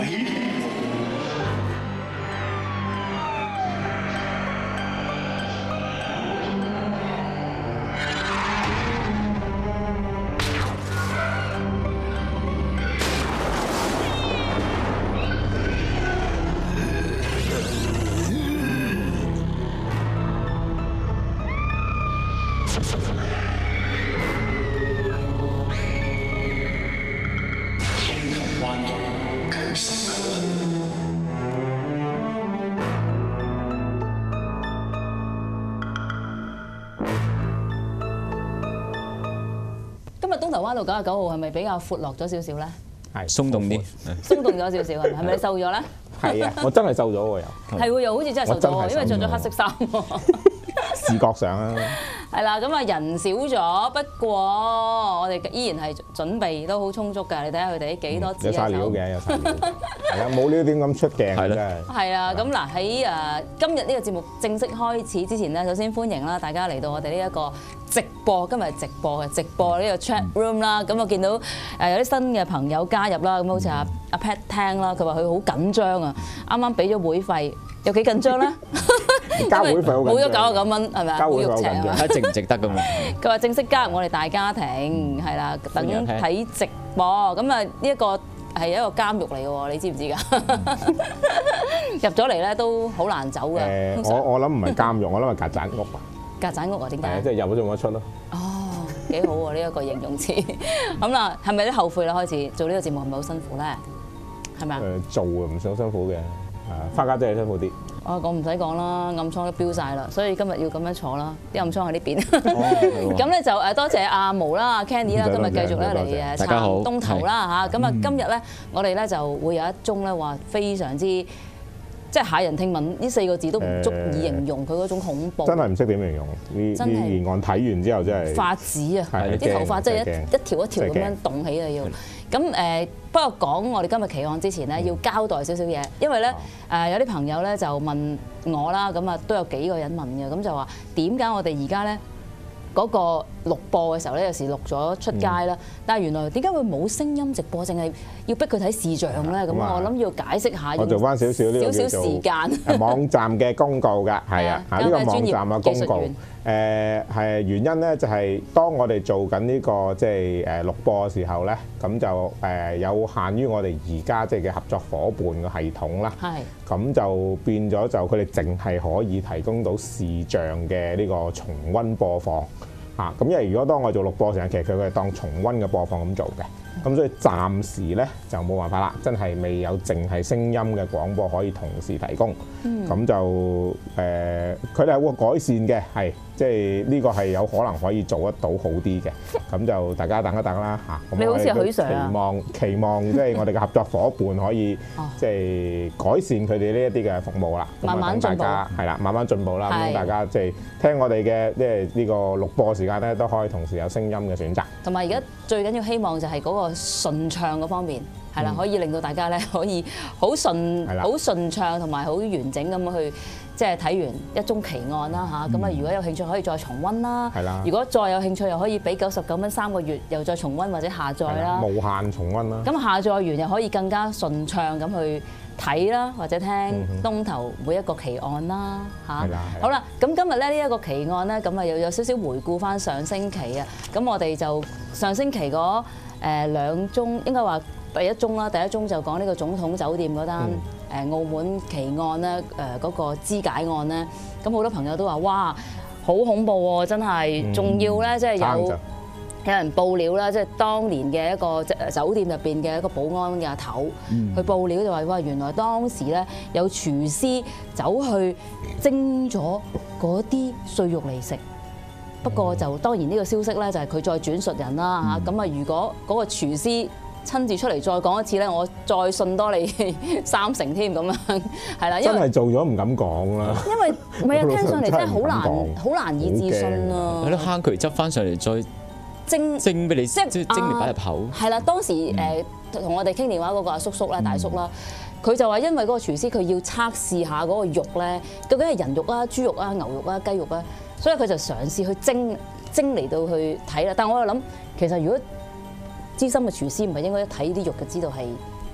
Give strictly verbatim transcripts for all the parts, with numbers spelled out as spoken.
東頭灣道九十九號係咪比較闊落咗少少咧？ 係鬆動啲， 鬆動咗少少係咪？係咪你瘦咗咧？ 係啊，我真係瘦咗喎又。係喎，又好似真係瘦咗喎，因為着咗黑色衫喎。 視覺上啊。 係啦，咁啊人少咗，不過我哋依然係準備都好充足㗎。你睇下佢哋幾多支啊？ 有曬料嘅，有曬料。係啊，冇料點咁出鏡真係。 係啊，咁嗱喺誒今日呢個節目正式開始之前咧，首先歡迎啦大家嚟到我哋呢一個直播，今日係直播嘅直播呢個 chat room 啦。咁我見到誒有啲新嘅朋友加入啦，咁好似阿阿 Pat 聽啦，佢話佢好緊張啊，啱啱俾咗會費，有幾緊張咧？ 交會費好緊張， 冇咗九十九蚊係咪啊？ 交會費好緊張， 睇值唔值得㗎嘛？ 佢話正式加入我哋大家庭，係啦，等睇直播。咁啊呢一個係一個監獄嚟嘅喎，你知唔知㗎？入咗嚟咧都好難走㗎。 誒，我我諗唔係監獄，我諗係曱甴屋啊。 曱甴屋啊？點解？ 係即係入咗仲冇得出咯。 哦，幾好喎！呢一個形容詞。咁啦，係咪啲後悔啦？開始做呢個節目係咪好辛苦咧？係咪啊？ 誒，做啊唔想辛苦嘅，誒，花家姐係辛苦啲。 哦，我唔使講啦，暗瘡都飆晒啦，所以今日要咁樣坐啦，啲暗瘡喺呢邊。咁咧就誒多謝阿毛啦、阿 Candy 啦，今日繼續咧嚟誒撐東頭啦嚇。咁啊今日咧我哋咧就會有一宗咧話非常之即係駭人聽聞呢四個字都唔足以形容佢嗰種恐怖。真係唔識點形容呢呢件案睇完之後真係發指啊！啲頭髮真係一一條一條咁樣動起啊要。咁誒，不過講我哋今日奇案之前咧，要交代少少嘢，因為咧誒有啲朋友咧就問我啦，咁啊都有幾個人問嘅，咁就話點解我哋而家咧嗰個錄播嘅時候咧，有時錄咗出街啦，但係原來點解會冇聲音直播，淨係要逼佢睇視像咧？咁我諗要解釋下。 我做翻少少呢個少少時間。 網站嘅公告㗎，係啊，呢個網站嘅公告。誒係原因咧，就係當我哋做緊呢個即係誒錄播嘅時候咧，咁就誒有限於我哋而家即係嘅合作伙伴嘅系統啦。係。咁就變咗就佢哋淨係可以提供到視像嘅呢個重溫播放嚇。咁因為如果當我做錄播時間，其實佢係當重溫嘅播放咁做嘅。咁所以暫時咧就冇辦法啦，真係未有淨係聲音嘅廣播可以同時提供。咁、嗯、就誒，佢哋係會改善嘅，係即係呢個係有可能可以做得到好啲嘅。咁就大家等一等啦嚇。 你好似許 Sir 啊？ 期望期望即係我哋嘅合作伙伴可以即係改善佢哋呢一啲嘅服務啦。 慢慢進步。 係啦，慢慢進步啦。咁大家即係聽我哋嘅即係呢個錄播時間咧，都可以同時有聲音嘅選擇。同埋而家最緊要希望就係嗰個順暢嗰方面，係啦，可以令到大家咧可以好順、好順暢同埋好完整咁去，即係睇完一宗奇案啦嚇。咁啊，如果有興趣可以再重溫啦。係啦。如果再有興趣又可以俾九十九蚊三個月，又再重溫或者下載啦。無限重溫啦。咁下載完又可以更加順暢咁去睇啦，或者聽東頭每一個奇案啦嚇。係啦。好啦，咁今日咧呢一個奇案咧，咁啊又有少少回顧翻上星期啊。咁我哋就上星期嗰誒兩宗，應該話第一宗啦，第一宗就講呢個總統酒店嗰單誒澳門奇案咧，誒嗰個肢解案咧，咁好多朋友都話哇，好恐怖喎，真係，仲要咧即係有有人報料啦，即係當年嘅一個酒店入邊嘅一個保安嘅阿頭，去報料就話哇，原來當時咧有廚師走去蒸咗嗰啲碎肉嚟食。不過就當然呢個消息咧就係佢再轉述人啦嚇，咁啊如果嗰個廚師親自出嚟再講一次咧，我再信多你三成添咁樣，係啦，因為真係做咗唔敢講啦。因為唔係啊，聽上嚟真係好難好難以置信啊。係咯，坑渠執翻上嚟再蒸蒸俾你，即係蒸嚟擺入口。係啦，當時誒同我哋傾電話嗰個阿叔叔啦、大叔啦，佢就話因為嗰個廚師佢要測試下嗰個肉咧，究竟係人肉啊、豬肉啊、牛肉啊、雞肉啊。所以佢就嘗試去蒸蒸嚟到去睇啦，但係我又諗，其實如果資深嘅廚師唔係應該一睇啲肉就知道係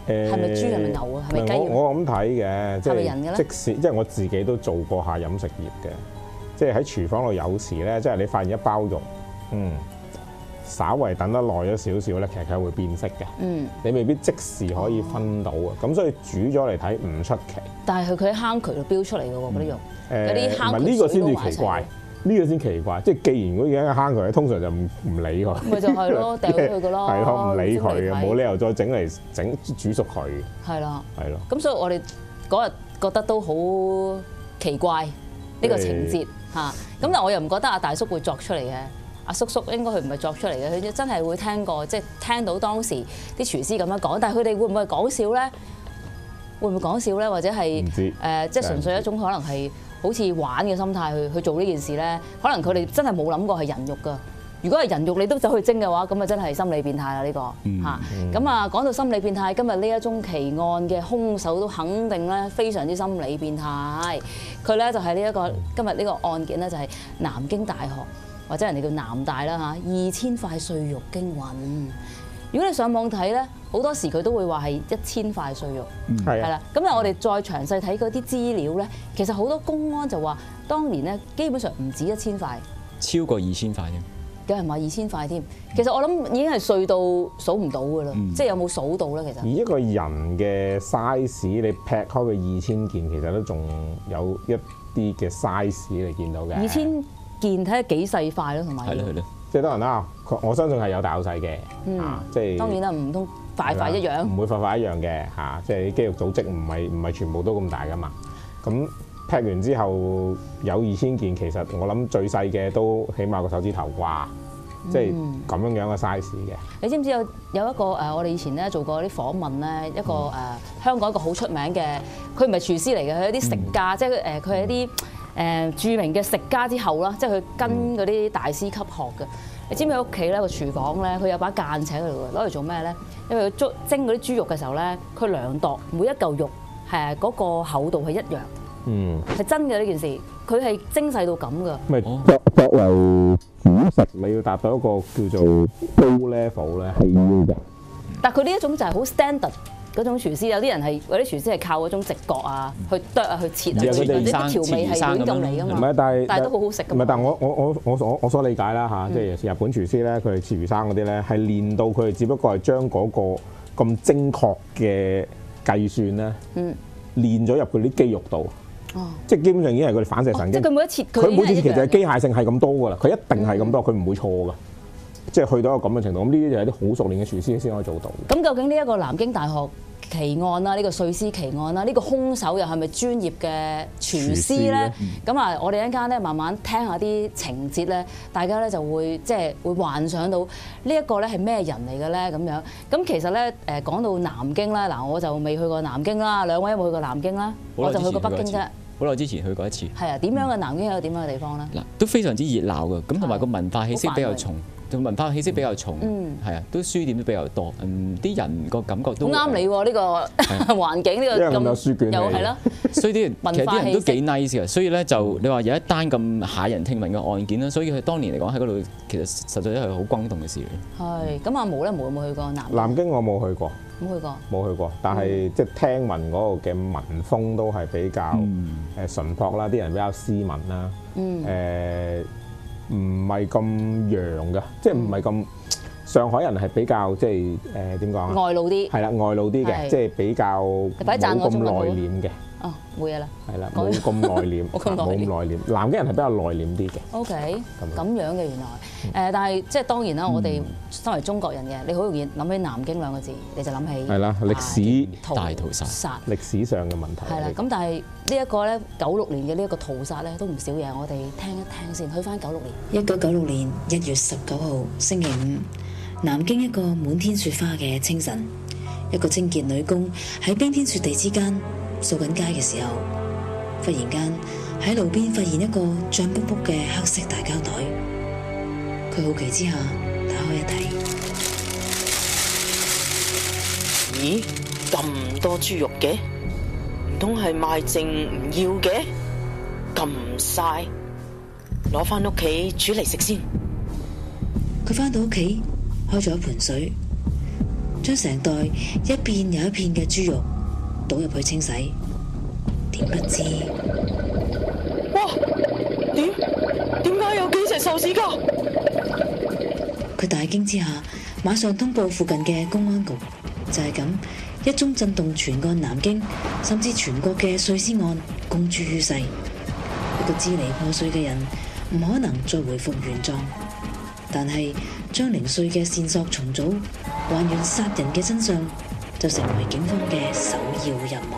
誒係咪豬係咪牛啊？係咪雞？ 我我咁睇嘅，即係即使即係我自己都做過下飲食業嘅，即係喺廚房度有時咧，即係你發現一包肉，嗯。稍為等得耐咗少少咧，其實佢會變色嘅。嗯，你未必即時可以分到啊。咁、哦、所以煮咗嚟睇唔出奇。但係佢佢喺坑渠度飆出嚟嘅喎，嗰啲肉。誒，嗰啲坑渠呢個先至奇怪，呢、呢個先奇怪。即係既然如果已經喺坑渠，通常就唔唔理佢。咪就係咯，掉咗佢嘅咯。係咯，唔理佢嘅，冇理由再整嚟整煮熟佢。係啦，係咯。咁所以我哋嗰日覺得都好奇怪呢、呢個情節嚇。咁但係我又唔覺得阿大叔會作出嚟嘅。阿叔叔應該佢唔係作出嚟嘅，佢真係會聽過，即係聽到當時啲廚師咁樣講。但係佢哋會唔會講笑咧？會唔會講笑咧？或者係誒、呃，即係純粹一種可能係好似玩嘅心態去去做呢件事咧？可能佢哋真係冇諗過係人肉㗎。如果係人肉你都走去蒸嘅話，咁啊真係心理變態啦呢個嚇。咁啊講到心理變態，今日呢一宗奇案嘅兇手都肯定咧非常之心理變態。佢咧就係呢一個今日呢個案件咧就係南京大學。或者人哋叫南大啦嚇，二千塊碎肉驚魂。如果你上網睇咧，好多時佢都會話係一千塊碎肉，係啦、嗯。咁但我哋再詳細睇嗰啲資料咧，其實好多公安就話，當年咧基本上唔止一千塊，超過二千塊添。有人話二千塊添。其實我諗已經係碎到數唔到㗎啦，嗯、即係有冇數到咧？其實。以一個人嘅 size，你劈開佢二千件，其實都仲有一啲嘅 size 你見到嘅。二千件睇下幾細塊咯，同埋係咯係咯，即係當然啦。我相信係有大有細嘅，嗯、啊，即係當然啦，唔通塊塊一樣，唔會塊塊一樣嘅嚇。即係啲肌肉組織唔係唔係全部都咁大噶嘛。咁劈完之後有二千件，其實我諗最細嘅都起碼個手指頭啩，即係咁樣樣嘅 size 嘅。你知唔知有有一個誒？我哋以前咧做過啲訪問咧，一個誒、呃、香港一個好出名嘅，佢唔係廚師嚟嘅，佢係一啲食家，嗯、即係誒佢係一啲。誒著名嘅食家之後啦，即係佢跟嗰啲大師級學嘅。你知唔知喺屋企咧個廚房咧，佢有把間尺喺度嘅，攞嚟做咩咧？因為佢蒸蒸嗰啲豬肉嘅時候咧，佢量度每一嚿肉係嗰個厚度係一樣，嗯，係真嘅呢件事。佢係精細到咁㗎。咪作作為主食，你要達到一個叫做高 level 咧，係要嘅。但係佢呢一種就係好 standard。嗰種廚師有啲人係，有啲廚師係靠嗰種直覺啊，去剁啊，去切啊，或者啲調味係亂咁嚟㗎嘛。唔係，但係但係都好好食㗎。唔係，但係我我我我所我所理解啦嚇，即係日本廚師咧，佢哋切魚生嗰啲咧，係練到佢哋只不過係將嗰個咁精確嘅計算咧，嗯，練咗入佢啲肌肉度。哦，即係基本上已經係佢哋反射神經。即係佢每一次，佢每次其實係機械性係咁多㗎啦，佢一定係咁多，佢唔會錯㗎。即係去到一個咁嘅程度，咁呢啲就係啲好熟練嘅廚師先可以做到。咁究竟呢一個南京大學奇案啦，呢個碎屍奇案啦，呢個兇手又係咪專業嘅廚師咧？咁啊，我哋一陣間咧慢慢聽下啲情節咧，大家咧就會即係會幻想到呢一個咧係咩人嚟嘅咧咁樣。咁其實咧誒講到南京啦，嗱我就未去過南京啦，兩位有冇去過南京啦？我就去過北京啫。好耐之前去過一次。係啊，點樣嘅南京係個點樣嘅地方咧？嗱，都非常之熱鬧嘅，咁同埋個文化氣息比較重。文化氣息比較重，係啊、嗯，都書店都比較多，嗯，啲人個感覺都好啱你喎，呢、呢個環境呢個咁有書卷，又係咯，所以啲人其實啲人都幾 nice 嘅，所以咧就你話有一單咁駭人聽聞嘅案件啦，所以佢當年嚟講喺嗰度其實實在係好轟動嘅事嚟。係，咁阿毛咧，毛有冇去過南京？南京我冇去過，冇去過，冇去過，但係、嗯、即係聽聞嗰個嘅民風都係比較誒淳樸啦，啲人比較斯文啦，嗯，誒、呃。唔係咁洋㗎，即係唔係咁上海人係比較即係誒點講啊？外露啲係啦，外露啲嘅，即係比較冇咁內斂嘅。哦，冇嘢啦。係啦，冇咁內斂，冇咁內斂。南京人係比較內斂啲嘅。O K，咁樣嘅原來誒，但係即係當然啦，我哋身為中國人嘅，你好容易諗起南京兩個字，你就諗起係啦，歷史大屠殺，歷史上嘅問題。係啦，咁但係呢一個咧九六年嘅呢一個屠殺咧都唔少嘢，我哋聽一聽先。去翻九六年，一九九六年一月十九號星期五，南京一個滿天雪花嘅清晨，一個清潔女工喺冰天雪地之間掃緊街嘅時候，忽然間喺路邊發現一個脹卜卜嘅黑色大膠袋。佢好奇之下打開一睇，咦，咁多豬肉嘅，唔通係賣剩唔要嘅？咁晒，攞翻屋企煮嚟食先。佢翻到屋企開咗一盆水， 將成袋一片又一片嘅豬肉倒入去清洗，點不知， 哇！點點解有幾隻壽司㗎？ 佢大驚之下，馬上通報附近嘅公安局。就係咁，一宗震動全個南京甚至全國嘅碎屍案公諸於世。一個支離破碎嘅人唔可能再回復原狀，但係將零碎嘅線索重組，還原殺人嘅真相，就成為警方嘅首要任務。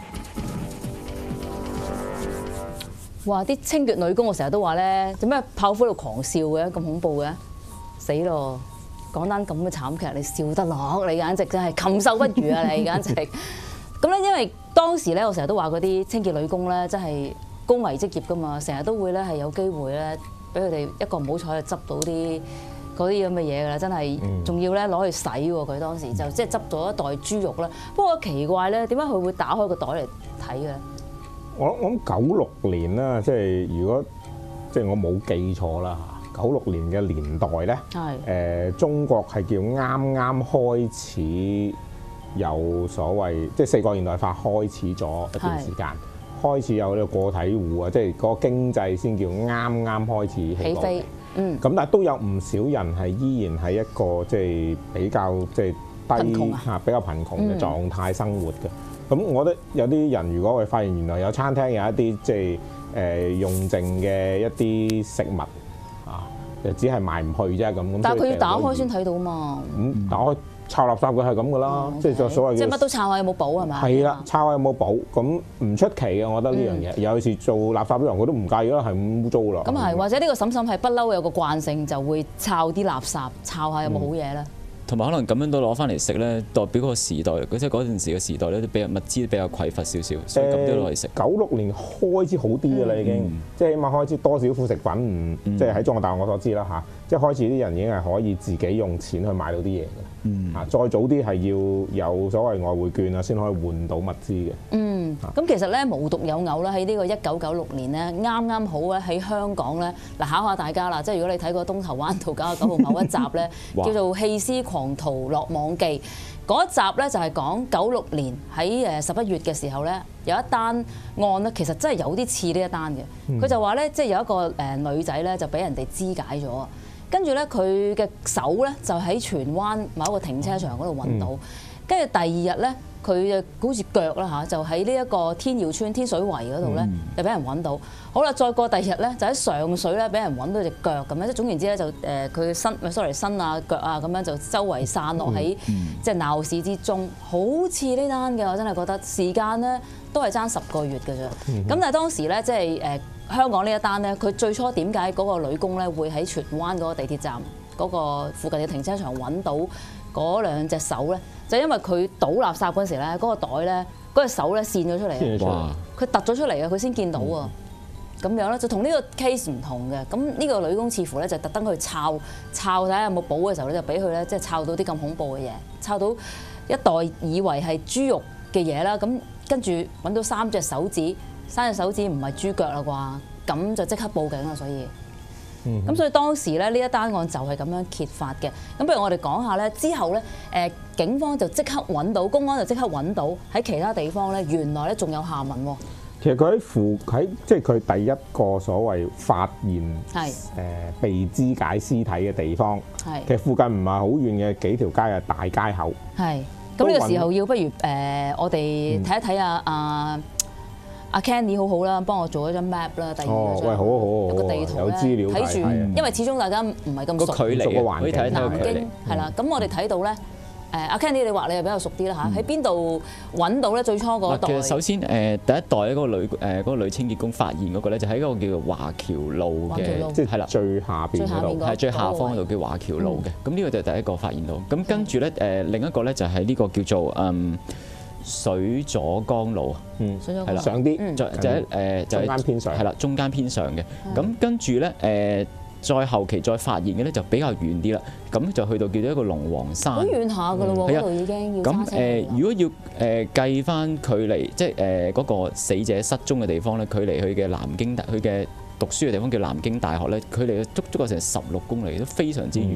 哇！啲清潔女工我成日都話咧，做咩炮灰度狂笑嘅，咁恐怖嘅，死咯！講單咁嘅慘劇，你笑得落？你簡直真係禽獸不如啊！你簡直咁咧，因為當時咧，我成日都話嗰啲清潔女工咧，真係高危職業噶嘛，成日都會咧係有機會咧，俾佢哋一個唔好彩就執到啲嗰啲咁嘅嘢㗎啦，真係仲要咧攞去洗喎。佢當時就即係執咗一袋豬肉啦。不過奇怪咧，點解佢會打開個袋嚟睇嘅？ 我我諗九六年啦，即係如果即係我冇記錯啦嚇，九六年嘅年代咧，誒、呃、中國係叫啱啱開始有所謂，即係四個現代化開始咗一段時間，開始有呢個個體戶啊，即係嗰個經濟先叫啱啱開始起飛。嗯，咁但係都有唔少人係依然係一個即係比較即係低嚇、啊、比較貧窮嘅狀態生活嘅。咁、嗯、我覺得有啲人如果我哋發現原來有餐廳有一啲即係誒用剩嘅一啲食物啊，就只係賣唔去啫咁。 但係佢要打開先睇到嘛。咁、 嗯、打開抄垃圾嘅係咁噶啦，即係就所謂嘅。即係乜都抄下有冇寶係咪？ 係啦，抄下有冇寶，咁唔出奇嘅。我覺得呢樣嘢，有時做垃圾啲人佢都唔介意啦，係咁污糟啦。 咁係，或者呢個嬸嬸係不嬲有個慣性，就會抄啲垃圾，抄下有冇好嘢咧。 同埋可能咁樣都攞翻嚟食咧，代表嗰個時代，即係嗰陣時嘅時代咧，都比較物資比較匱乏少少，所以咁都攞嚟食。九六年開始好啲嘅啦，已經，嗯、即係起碼開始多少副食品唔，嗯、即係喺中國大陸我所知啦嚇，即係開始啲人已經係可以自己用錢去買到啲嘢嘅。嗯、啊，再早啲係要有所謂外匯券啊，先可以換到物資嘅。嗯， 咁、啊、其實咧無獨有偶啦，喺呢個一九九六年咧，啱啱好咧喺香港咧，嗱考下大家啦，即係如果你睇過《東頭灣道九十九號》某一集咧，叫做《棄屍狂逃落網記》嗰一集咧，就係講九六年喺誒十一月嘅時候咧，有一單案咧，其實真係有啲似呢一單嘅。佢、嗯、就話咧，即係有一個誒女仔咧，就俾人哋肢解咗啊。跟住咧，佢嘅手咧就喺荃灣某一個停車場嗰度揾到。跟住、嗯、第二日咧，佢就好似腳啦嚇，就喺呢一個天耀村天水圍嗰度咧，就俾人揾到。好啦，再過第二日咧，就喺上水咧，俾人揾到隻腳咁樣。即係總言之咧，就誒佢身唔係 sorry 身啊腳啊咁樣就周圍散落喺即係鬧市之中，好似呢單嘅。我真係覺得時間咧都係爭十個月嘅啫。咁、嗯、但係當時咧，即係誒。香港呢一單咧，佢最初點解嗰個女工咧會喺荃灣嗰個地鐵站嗰個附近嘅停車場揾到嗰兩隻手咧？就因為佢倒垃圾嗰陣時咧，嗰個袋咧，嗰隻手咧跣咗出嚟，佢突咗出嚟啊！佢先見到啊！咁樣咧就同呢個 case 唔同嘅。咁呢個女工似乎咧就特登去抄抄睇下有冇寶嘅時候咧，就俾佢咧即係抄到啲咁恐怖嘅嘢，抄到一袋以為係豬肉嘅嘢啦。咁跟住揾到三隻手指。三隻手指唔係豬腳啦啩，咁就即刻報警啦。所以，咁、嗯、所以當時咧呢一單案就係咁樣揭發嘅。咁不如我哋講下咧，之後咧誒警方就即刻揾到，公安就即刻揾到喺其他地方咧，原來咧仲有下文喎。 其實佢喺附喺即係佢第一個所謂發現係誒、呃、被肢解屍體嘅地方，係其實附近唔係好遠嘅幾條街嘅大街口。係咁呢個時候要不如誒、呃、我哋睇一睇啊啊！阿 Kenny 好好啦，幫我做一張 map 啦，第二張哦，喂，好好好， 有個地圖咧，睇住，因為始終大家唔係咁熟個距離嘅環境， 南京係啦，咁我哋睇到咧，誒阿 Kenny 你話你係比較熟啲啦嚇，喺邊度揾到咧最初嗰代？ 其實首先誒第一代嗰個女誒嗰個女清潔工發現嗰個咧，就喺嗰個叫做華僑路嘅，即係啦最下邊嗰度，係最下方嗰度叫華僑路嘅。咁呢個就係第一個發現到。咁跟住咧誒另一個咧就係呢個叫做嗯。水左江路啊，嗯，係啦，上啲，就就喺誒就中間偏上，係啦，中間偏上嘅。咁跟住咧誒，再後期再發現嘅咧就比較遠啲啦。咁就去到叫做一個龍王山，好遠下㗎咯喎，嗰度已經要揸車。咁誒，如果要誒計翻距離，即係誒嗰個死者失蹤嘅地方咧，距離佢嘅南京大，佢嘅讀書嘅地方叫南京大學咧，距離足足有成十六公里，都非常之遠。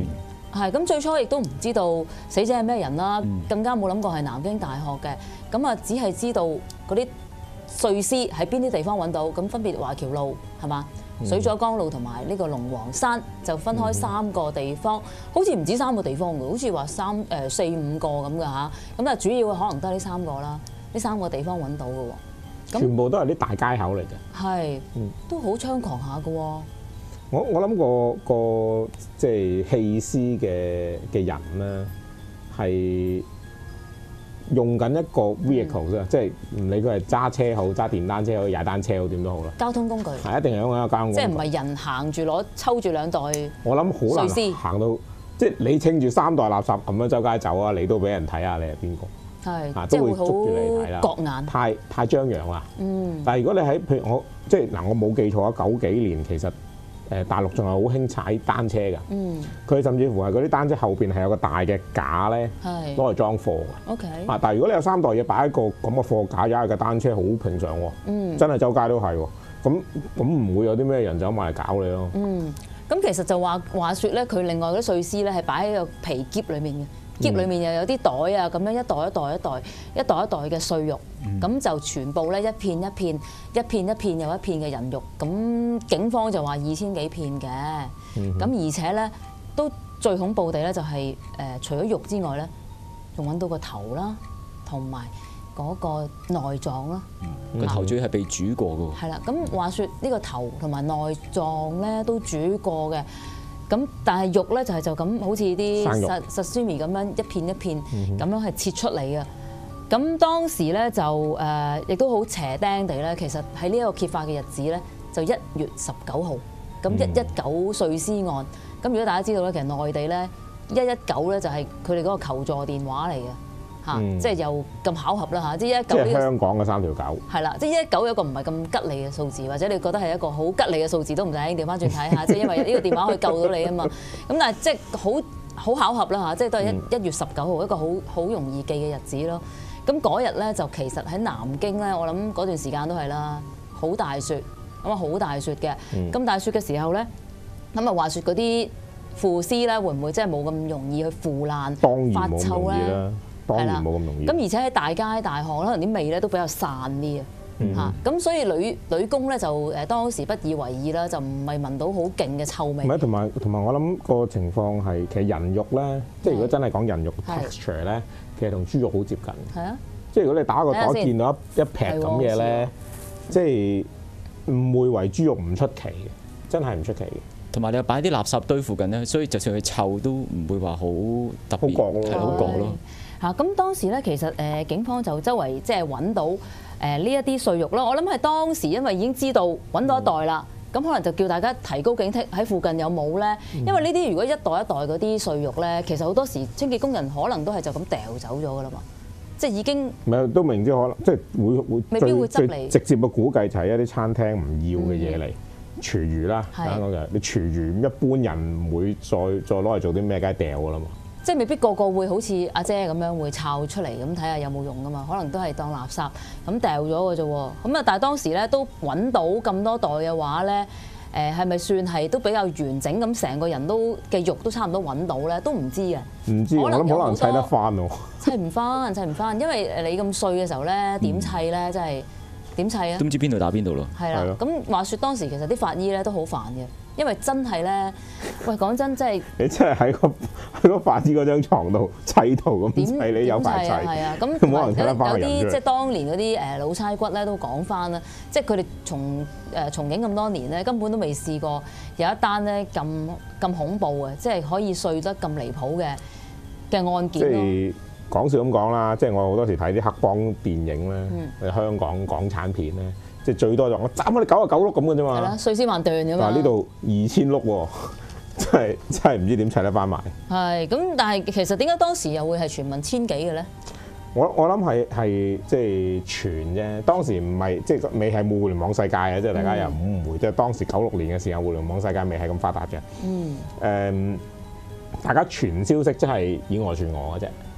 係咁最初亦都唔知道死者係咩人啦，更加冇諗過係南京大學嘅。咁啊，只係知道嗰啲碎屍喺邊啲地方揾到，咁分別華僑路係嘛、水左江路同埋呢個龍王山就分開三個地方，好似唔止三個地方嘅，好似話三誒四五個咁嘅嚇。咁啊，主要可能得呢三個啦，呢三個地方揾到嘅喎。 全部都係啲大街口嚟嘅， 係，都好猖狂下嘅喎。 我我諗個個即係棄屍嘅嘅人咧，係用緊一個 vehicle 啫、嗯，即係唔理佢係揸車好、揸電單車好、踩單車好，點都好啦。交通工具係一定係用緊一個交通工具，即係唔係人行住攞抽住兩袋。我諗好難行到，即係你稱住三袋垃圾咁樣周街走啊，你都俾人睇下你係邊個。係，啊，都會捉住你睇啦。角眼太太張揚啦。嗯。但係如果你喺譬如我即係嗱，我冇記錯啊，九幾年其實誒大陸仲係好興踩單車㗎。嗯。佢甚至乎係嗰啲單車後邊係有個大嘅架咧，攞嚟裝貨㗎。O K。啊，但係如果你有三袋嘢擺喺個咁嘅貨架，踩架單車好平常喎。嗯。真係周街都係喎。咁咁唔會有啲咩人走埋嚟搞你咯。嗯。咁其實就話話説咧，佢另外嗰啲碎屍咧係擺喺個皮篋裡面嘅。篋裏面又有啲袋啊，咁樣一袋一袋一袋一袋一袋嘅碎肉，咁、嗯、就全部咧一片一片一片一片又一片嘅人肉，咁警方就話二千幾片嘅，咁、嗯、而且咧都最恐怖地咧就係、是、誒、呃、除咗肉之外咧，仲揾到個頭啦，同埋嗰個內臟啦，個、嗯、頭主要係被煮過嘅喎。係啦，咁話説呢個頭同埋內臟咧都煮過嘅。咁但係肉咧就係就咁好似啲薩薩斯米咁樣一片一片咁樣係切出嚟嘅。咁當時咧就誒亦都好邪釘地咧，其實喺呢一個揭發嘅日子咧就一月十九號，咁一一九碎屍案。咁如果大家知道咧，其實內地咧一一九咧就係佢哋嗰個求助電話嚟嘅。嚇、嗯，即係又咁巧合啦嚇，即係一九呢個香港嘅三條九係啦，即係一九有一個唔係咁吉利嘅數字，或者你覺得係一個好吉利嘅數字都唔使調翻轉睇下，即係因為呢個電話可以救到你啊嘛。咁但係即係好好巧合啦嚇，即係都係一一月十九號一個好好容易記嘅日子咯。咁嗰日咧就其實喺南京咧，我諗嗰段時間都係啦，好大雪咁啊，好大雪嘅。咁、嗯、大雪嘅時候咧，咁啊話説嗰啲腐屍咧會唔會即係冇咁容易去腐爛發臭咧？係啦，冇咁容易。咁而且喺大街大巷，可能啲味咧都比較散啲啊嚇。咁、嗯、所以女女工咧就誒當時不以為意啦，就唔係聞到好勁嘅臭味。唔係，同埋同埋我諗個情況係其實人肉咧，即係如果真係講人肉 texture 咧，其實同豬肉好接近。係啊，即係如果你打個袋見到一一劈咁嘢咧，即係唔會為豬肉唔出奇嘅，真係唔出奇嘅。同埋你又擺啲垃圾堆附近咧，所以就算佢臭都唔會話好特別，好覺咯，係好覺咯。嚇咁當時咧，其實誒警方就周圍即係揾到誒呢一啲碎肉啦。我諗係當時因為已經知道揾到一袋啦，咁、嗯、可能就叫大家提高警惕，喺附近有冇咧？因為呢啲如果一袋一袋嗰啲碎肉咧，其實好多時清潔工人可能都係就咁掉走咗噶啦嘛，即係已經唔係都明知可能即係會會未必會執嚟直接嘅估計就係一啲餐廳唔要嘅嘢嚟。嗯廚餘啦，啱講嘅。你廚餘一般人唔會再再攞嚟做啲咩，梗係掉噶啦嘛。即係未必個個會好似阿姐咁樣會摷出嚟咁睇下有冇用噶嘛。可能都係當垃圾咁掉咗嘅啫喎。咁啊，但係當時咧都揾到咁多袋嘅話咧，誒係咪算係都比較完整咁，成個人都嘅肉都差唔多揾到咧？都唔知啊。唔知，我諗可能砌得翻喎。砌唔翻，砌唔翻，因為你咁碎嘅時候咧，點砌咧，真係。點砌啊？都唔知邊度打邊度咯。係啦，咁話説當時其實啲法醫咧都好煩嘅，因為真係咧，喂講真真係你真係喺個喺個法醫嗰張牀度砌圖咁砌，你有排砌係啊。咁冇人睇得翻個人。有啲即係當年嗰啲誒老差骨咧都講翻啦，即係佢哋從誒從警咁多年咧，根本都未試過有一單咧咁咁恐怖嘅，即係可以碎得咁離譜嘅嘅案件咯。講笑咁講啦，即係我好多時睇啲黑幫電影咧，嗯、香港港產片咧，即係最多就我斬咗你九啊九碌咁嘅啫嘛。係啦，碎屍萬段㗎嘛。嗱呢度二千碌喎，真係真係唔知點砌得翻埋。係咁，但係其實點解當時又會係傳聞千幾嘅咧？我我諗係係即係傳啫，當時唔係即係未係互聯網世界嘅，即係大家又唔誤會，即係、嗯、當時九六年嘅時候，互聯網世界未係咁發達嘅。嗯。誒，大家傳消息即係以訛傳訛嘅啫。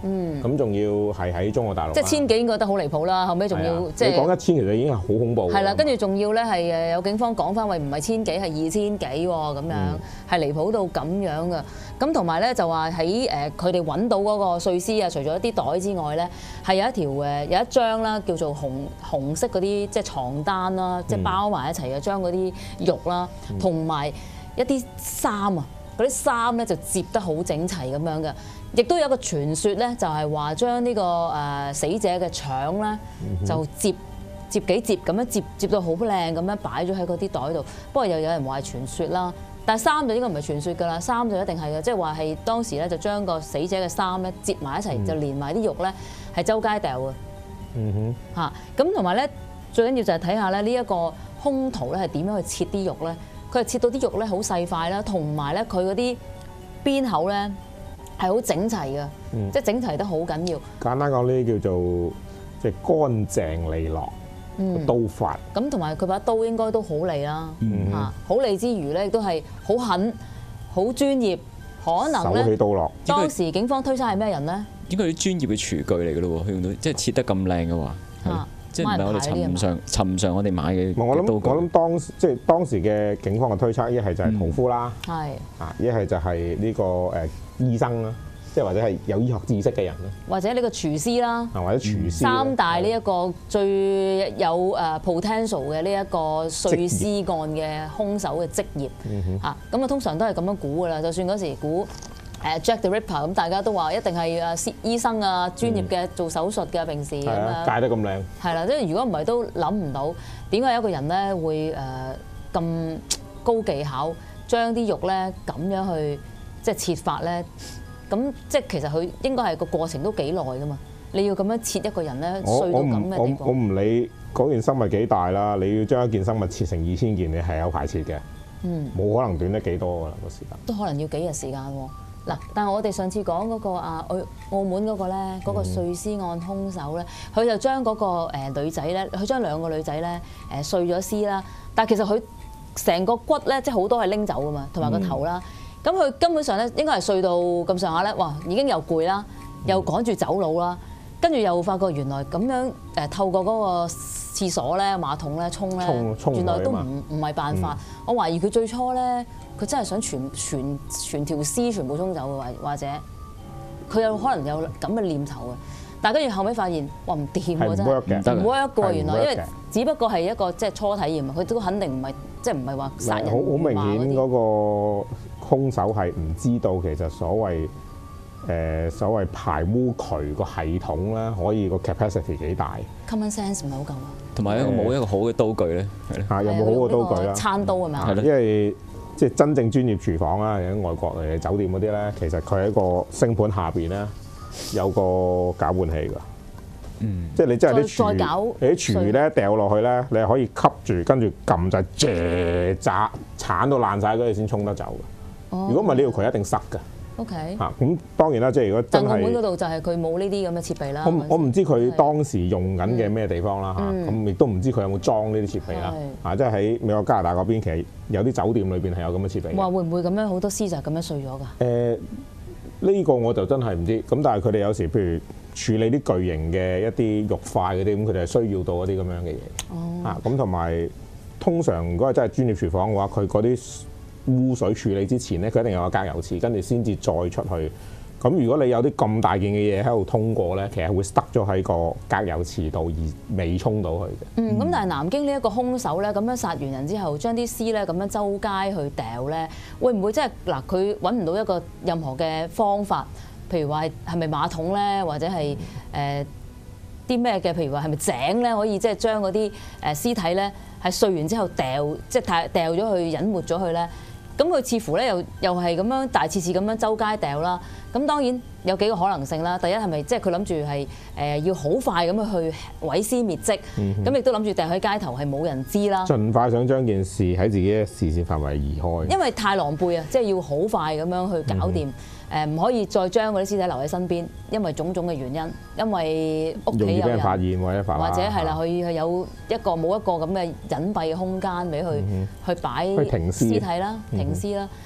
嗯，咁仲要係喺中國大陸， 即係千幾應該覺得好離譜啦，後尾仲要即係你講一千其實已經係好恐怖。 係啦，跟住仲要咧係誒有警方講翻，喂唔係千幾係二千幾喎，咁樣係離譜到咁樣嘅。咁同埋咧就話喺誒佢哋揾到嗰個碎屍啊，除咗一啲袋之外咧，係有一條誒有一張啦，叫做紅紅色嗰啲即係床單啦，即係包埋一齊嘅，將嗰啲肉啦，同埋一啲衫啊，嗰啲衫咧就摺得好整齊咁樣嘅。亦都有一個傳說咧，就係話將呢個誒死者嘅腸咧就摺摺幾摺咁樣摺摺到好靚咁樣擺咗喺嗰啲袋度。不過又有人話係傳說啦，但係衫就應該唔係傳說㗎啦，衫就一定係嘅，即係話係當時咧就將個死者嘅衫咧摺埋一齊，就連埋啲肉咧係周街掉嘅。嗯哼，嚇咁同埋咧最緊要就係睇下咧呢一個兇徒咧係點樣去切啲肉咧？佢係切到啲肉咧好細塊啦，同埋咧佢嗰啲邊口咧係好整齊嘅，嗯、即係整齊得好緊要。簡單講呢啲叫做即係乾淨利落，嗯、刀法。咁同埋佢把刀應該都好利啦，嚇、嗯、好利之餘咧，亦都係好狠、好專業。可能咧，手起刀落。當時警方推測係咩人咧？應該係啲專業嘅廚具嚟嘅咯喎，佢用到即係切得咁靚嘅話。即係唔係我哋尋常尋常我哋買嘅刀具？我諗我諗當即係當時嘅警方嘅推測，一係就係屠夫啦，係啊，一係就係呢個誒醫生啦，即係或者係有醫學知識嘅人啦，或者呢個廚師啦，啊或者廚師三大呢一個最有誒 potential 嘅呢一個碎屍案嘅兇手嘅職業嚇，咁啊通常都係咁樣估㗎啦，就算嗰時估。誒 Jack the Ripper 咁大家都話一定係誒醫生啊，專業嘅做手術嘅平時咁樣戒得咁靚係啦，即係如果唔係都諗唔到點解有一個人咧會誒咁高技巧將啲肉咧咁樣去即係切法咧，咁即係其實佢應該係個過程都幾耐噶嘛，你要咁樣切一個人咧碎到咁嘅地步。我唔理嗰件生物幾大啦，你要將一件生物切成二千件，你係有排切嘅，嗯，冇可能短得幾多㗎啦個時間，都可能要幾日時間喎。嗱，但係我哋上次講嗰個啊澳澳門嗰個咧，嗰個碎屍案兇手咧，佢就將嗰個誒女仔咧，佢將兩個女仔咧誒碎咗屍啦。但係其實佢成個骨咧，即係好多係拎走噶嘛，同埋個頭啦。咁佢根本上咧應該係碎到咁上下咧，哇！已經又攰啦，又趕住走佬啦，跟住又發覺原來咁樣誒透過嗰個廁所咧馬桶咧沖咧，原來都唔唔係辦法。我懷疑佢最初咧。佢真係想全全全條屍全部沖走嘅，或或者佢有可能有咁嘅念頭嘅，但係跟住後尾發現，哇唔掂喎真係，唔 work 嘅原來，因為只不過係一個即係初體驗，佢都肯定唔係即係唔係話殺人。好好明顯嗰個兇手係唔知道其實所謂誒所謂排污渠個系統咧，可以個 capacity 幾大。Common sense 唔係好夠啊。同埋一個冇一個好嘅刀具咧，係咧。嚇有冇好嘅刀具啦？餐刀係咪啊？係咯，因為即係真正專業廚房啦，喺外國嚟酒店嗰啲咧，其實佢喺個星盤下邊咧有個攪拌器㗎。嗯，即係你真係啲廚，你啲廚餘咧掉落去咧，你係可以吸住，跟住撳就係炸鏟到爛晒嗰啲先沖得走嘅。哦，如果唔係呢條渠一定塞㗎。OK。嚇，咁當然啦，即係如果真係，但澳門嗰度就係佢冇呢啲咁嘅設備啦。我我唔知佢當時用緊嘅咩地方啦嚇，咁亦都唔知佢有冇裝呢啲設備啦。啊，即係喺美國加拿大嗰邊，其實有啲酒店裏邊係有咁嘅設備。話會唔會咁樣好多屍就係咁樣碎咗㗎？誒，呢個我就真係唔知。咁但係佢哋有時譬如處理啲巨型嘅一啲肉塊嗰啲，咁佢哋係需要到一啲咁樣嘅嘢。哦。啊，咁同埋通常如果係真係專業廚房嘅話，佢嗰啲污水處理之前咧，佢一定有個隔油池，跟住先至再出去。咁如果你有啲咁大件嘅嘢喺度通過咧，其實會塞咗喺個隔油池度而未沖到去嘅。嗯，咁但係南京呢一個兇手咧，咁樣殺完人之後，將啲屍咧咁樣周街去掉咧，會唔會即係嗱佢揾唔到一個任何嘅方法？譬如話係係咪馬桶咧，或者係誒啲咩嘅？譬如話係咪井咧，可以即係將嗰啲誒屍體咧係碎完之後掉，即係掉咗去隱沒咗去咧？咁佢似乎咧又又係咁樣大次次咁樣周街掉啦。咁當然有幾個可能性啦。第一係咪即係佢諗住係誒要好快咁樣去毀屍滅跡？咁亦都諗住掉喺街頭係冇人知啦。盡快想將件事喺自己嘅視線範圍移開。因為太狼狽啊，即係要好快咁樣去搞掂。誒唔可以再將嗰啲屍體留喺身邊，因為種種嘅原因，因為屋企有人，容易俾人發現或者或者係啦，佢係有一個冇一個咁嘅隱蔽嘅空間俾佢去擺屍體啦、停屍啦。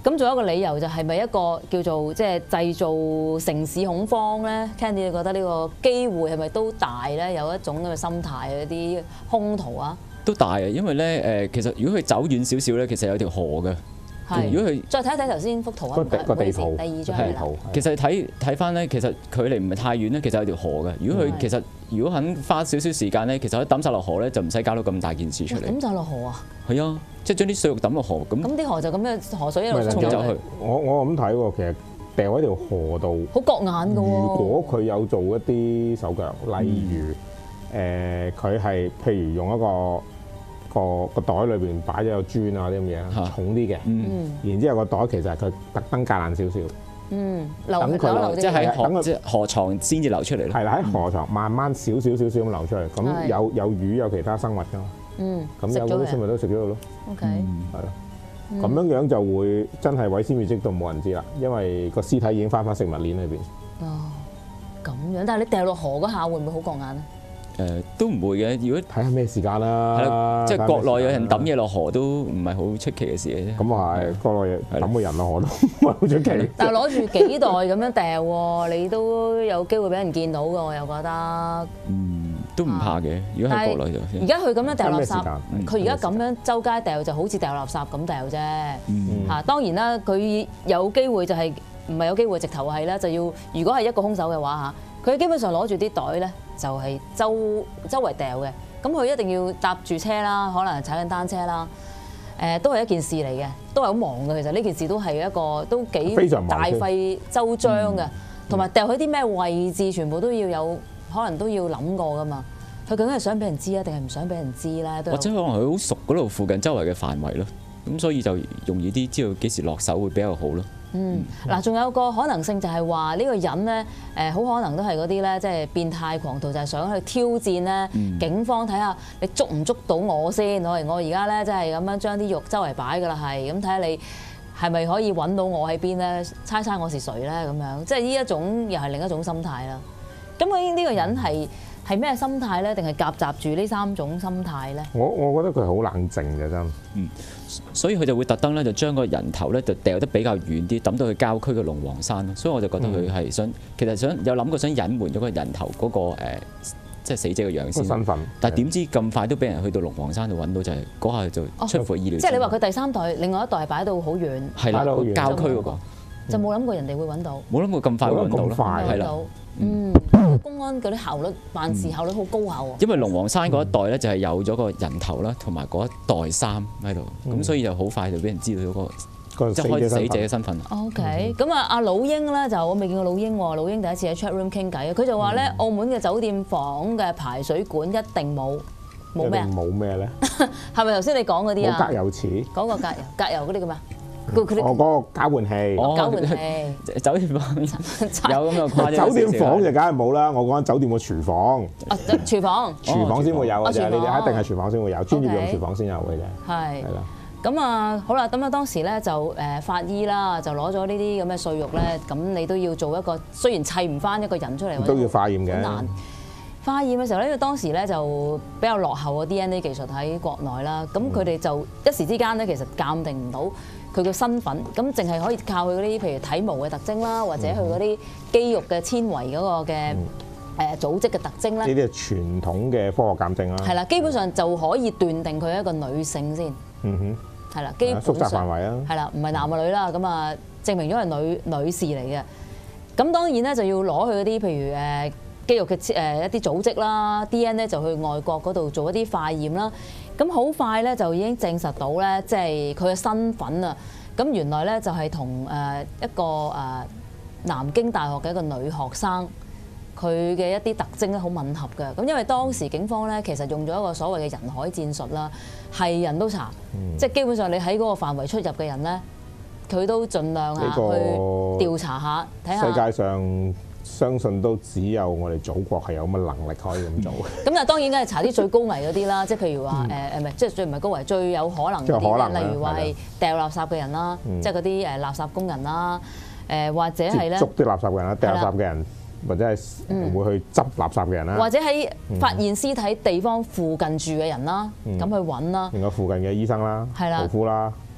咁仲有一個理由就係咪一個叫做即係製造城市恐慌咧 ？Candy 你覺得呢個機會係咪都大咧？有一種咁嘅心態，一啲兇徒啊？ 都大啊，因為咧誒，其實如果佢走遠少少咧，其實有條河嘅。 係。如果佢再睇一睇頭先幅圖啊， 個地圖， 第二張係啦。 其實睇睇翻咧，其實距離唔係太遠咧，其實有條河嘅。如果佢其實如果肯花少少時間咧，其實可以抌晒落河咧，就唔使搞到咁大件事出嚟。 抌晒落河啊？ 係啊，即係將啲碎肉抌落河咁。 咁啲河就咁樣河水一路沖走去。 我我咁睇喎，其實掉喺條河度， 好覺眼㗎喎。 如果佢有做一啲手腳，例如誒佢係譬如用一個個個袋裏邊擺咗有磚啊啲咁嘢，重啲嘅，然之後個袋其實係佢特登隔爛少少。嗯，等佢即係等佢河床先至流出嚟咯。 係啦，喺河床慢慢少少少少咁流出嚟，咁有有魚有其他生物㗎嘛。嗯，咁有嗰啲生物都食咗佢咯。 OK， 係咯，咁樣樣就會真係毀屍滅跡到冇人知啦，因為個屍體已經翻返食物鏈裏邊。 哦，咁樣，但係你掉落河嗰下會唔會好覺眼咧？ 誒都唔會嘅，如果睇下咩時間啦。 係啦，即係國內有人抌嘢落河都唔係好出奇嘅事嘅啫。 咁啊係，國內抌個人落河都唔係好出奇。 但係攞住幾袋咁樣掉喎，你都有機會俾人見到㗎，我又覺得。 嗯，都唔怕嘅。如果喺國內就。 而家佢咁樣掉垃圾，佢而家咁樣周街掉就好似掉垃圾咁掉啫。嚇，當然啦，佢有機會就係唔係有機會直頭係咧，就要如果係一個兇手嘅話嚇，佢基本上攞住啲袋咧。就係周周圍掉嘅，咁佢一定要搭住車啦，可能踩緊單車啦，誒都係一件事嚟嘅，都係好忙嘅。其實呢件事都係一個都幾大費周章嘅，同埋掉喺啲咩位置，全部都要有，可能都要諗過噶嘛。佢究竟係想俾人知啊，定係唔想俾人知咧？ 或者可能佢好熟嗰度附近周圍嘅範圍咯，咁所以就容易啲知道幾時落手會比較好咯。 嗯，嗱，仲有個可能性就係話呢個人咧，誒好可能都係嗰啲咧，即係變態狂徒，就係想去挑戰咧警方，睇下你捉唔捉到我先。我我而家咧即係咁樣將啲肉周圍擺㗎啦，係咁睇下你係咪可以揾到我喺邊咧？猜猜我是誰咧？咁樣即係呢一種又係另一種心態啦。咁究竟呢個人係係咩心態咧？定係夾雜住呢三種心態咧？ 我我覺得佢好冷靜嘅真。 嗯。所以佢就會特登咧，就將個人頭咧就掉得比較遠啲，抌到去郊區嘅龍王山咯。所以我就覺得佢係想，其實想有諗過想隱瞞咗個人頭嗰個誒，即係死者嘅樣先。 身份。 但係點知咁快都俾人去到龍王山度揾到，就係嗰下就出乎意料。 即係你話佢第三代，另外一代係擺到好遠， 係啦，郊區嗰個就冇諗過人哋會揾到。 冇諗過咁快會揾到咯，係啦。 嗯，公安嗰啲效率辦事效率好高效喎。 因為龍王山嗰一代咧就係有咗個人頭啦，同埋嗰一代衫喺度，咁所以就好快就俾人知道咗個即係開死者嘅身份。 OK，咁啊，阿老英咧就我未見過老英喎，老英第一次喺 chat room 傾偈，佢就話咧澳門嘅酒店房嘅排水管一定冇冇咩啊？ 冇咩咧？ 係咪頭先你講嗰啲啊？ 冇隔油池。 嗰個隔油隔油嗰啲叫咩？ 我嗰個交換器， 交換器， 酒店房有咁嘅誇張。 酒店房就梗係冇啦，我講緊酒店個廚房。 啊，廚房， 廚房先會有嘅啫，你哋一定係廚房先會有，專業用廚房先有嘅啫。 係。 係啦。 咁啊，好啦，咁啊當時咧就誒法醫啦，就攞咗呢啲咁嘅碎肉咧，咁你都要做一個，雖然砌唔翻一個人出嚟， 都要化驗嘅。 難。化驗嘅時候咧，因為當時咧就比較落後嘅 D N A 技術喺國內啦，咁佢哋就一時之間咧其實鑑定唔到佢嘅身份，咁淨係可以靠佢嗰啲譬如體毛嘅特徵啦，或者佢嗰啲肌肉嘅纖維嗰個嘅誒組織嘅特徵咧。呢啲係傳統嘅科學鑑證啦。 係啦，基本上就可以斷定佢係一個女性先。嗯哼。係啦，基本上。 縮窄範圍啊。 係啦，唔係男啊女啦，咁啊證明咗係女女士嚟嘅。咁當然咧就要攞佢嗰啲譬如誒肌肉嘅誒一啲組織啦 ，D N A 就去外國嗰度做一啲化驗啦。咁好快咧就已經證實到咧，即係佢嘅身份啊！咁原來咧就係同誒一個誒南京大學嘅一個女學生，佢嘅一啲特徵咧好吻合嘅。咁因為當時警方咧其實用咗一個所謂嘅人海戰術啦，係人都查，嗯、即係基本上你喺嗰個範圍出入嘅人咧，佢都盡量嚇去調查下，睇下。 世界上相信都只有我哋祖國係有乜能力可以咁做。 咁啊當然梗係查啲最高危嗰啲啦，即係譬如話誒誒唔係，即係最唔係高危，最有可能嗰啲，例如話係掉垃圾嘅人啦，即係嗰啲誒垃圾工人啦，誒或者係咧捉啲垃圾嘅人啦，掉垃圾嘅人，或者係會去執垃圾嘅人啦， 或者喺發現屍體地方附近住嘅人啦，咁去揾啦。 另外附近嘅醫生啦、屠夫啦。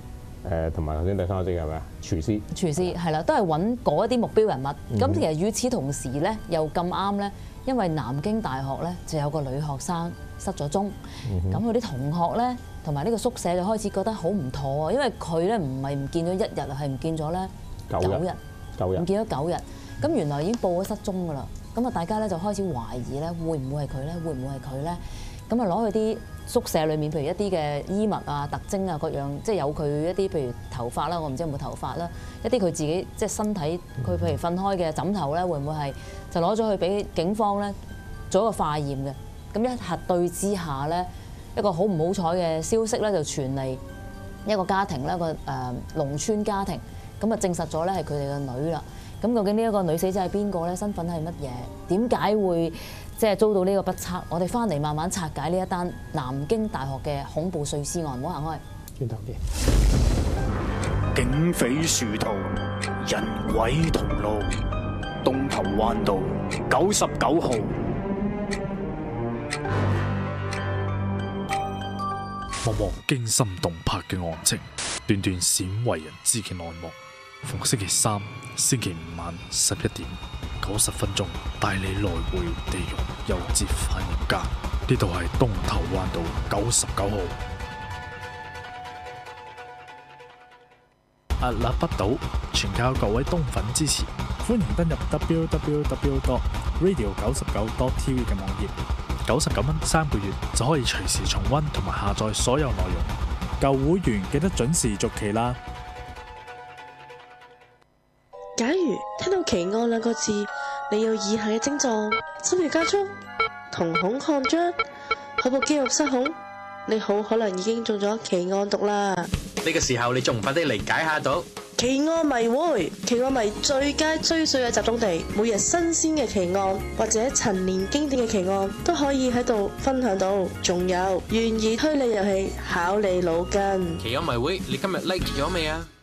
誒同埋頭先第三個職業係咩啊？廚師。廚師係啦，都係揾嗰一啲目標人物。咁、嗯、其實與此同時咧，又咁啱咧，因為南京大學咧就有個女學生失咗蹤，咁佢啲同學咧同埋呢個宿舍就開始覺得好唔妥啊，因為佢咧唔係唔見咗一日啊，係唔見咗咧九日，九日唔見咗九日。咁原來已經報咗失蹤㗎啦。咁啊，大家咧就開始懷疑咧，會唔會係佢咧？會唔會係佢咧？咁啊，攞佢啲宿舍裏面，譬如一啲嘅衣物啊、特徵啊各樣，即係有佢一啲譬如頭髮啦，我唔知有冇頭髮啦，一啲佢自己即係身體，佢譬如瞓開嘅枕頭咧，會唔會係就攞咗去俾警方咧做一個化驗嘅？咁一核對之下咧，一個好唔好彩嘅消息咧就傳嚟一個家庭咧，一個誒農村家庭，咁啊證實咗咧係佢哋嘅女啦。咁究竟呢一個女死者係邊個咧？身份係乜嘢？點解會即係遭到呢個不測？我哋翻嚟慢慢拆解呢一單南京大學嘅恐怖碎屍案。唔好行開，轉頭見。 警匪殊途，人鬼同路，東頭灣道九十九號。幕幕驚心動魄嘅案情，段段鮮為人知嘅內幕。逢星期三、星期五晚十一點九十分鐘，帶你來回地獄又折返人間。呢度係東頭灣道九十九號。屹立不倒，全靠各位東粉支持。歡迎登入 w w w dot radio 九十九 dot t v 嘅網頁，九十九蚊三個月就可以隨時重溫同埋下載所有內容。舊會員記得準時續期啦。 假如聽到奇案兩個字，你有以下嘅症狀：心跳加速、瞳孔擴張、口部肌肉失控，你好可能已經中咗奇案毒啦。 呢個時候你仲唔快啲嚟解下毒？ 奇案迷會，奇案迷最佳追隨嘅集中地，每日新鮮嘅奇案或者陳年經典嘅奇案都可以喺度分享到。仲有懸疑推理遊戲，考你腦筋。 奇案迷會，你今日 like 咗未啊？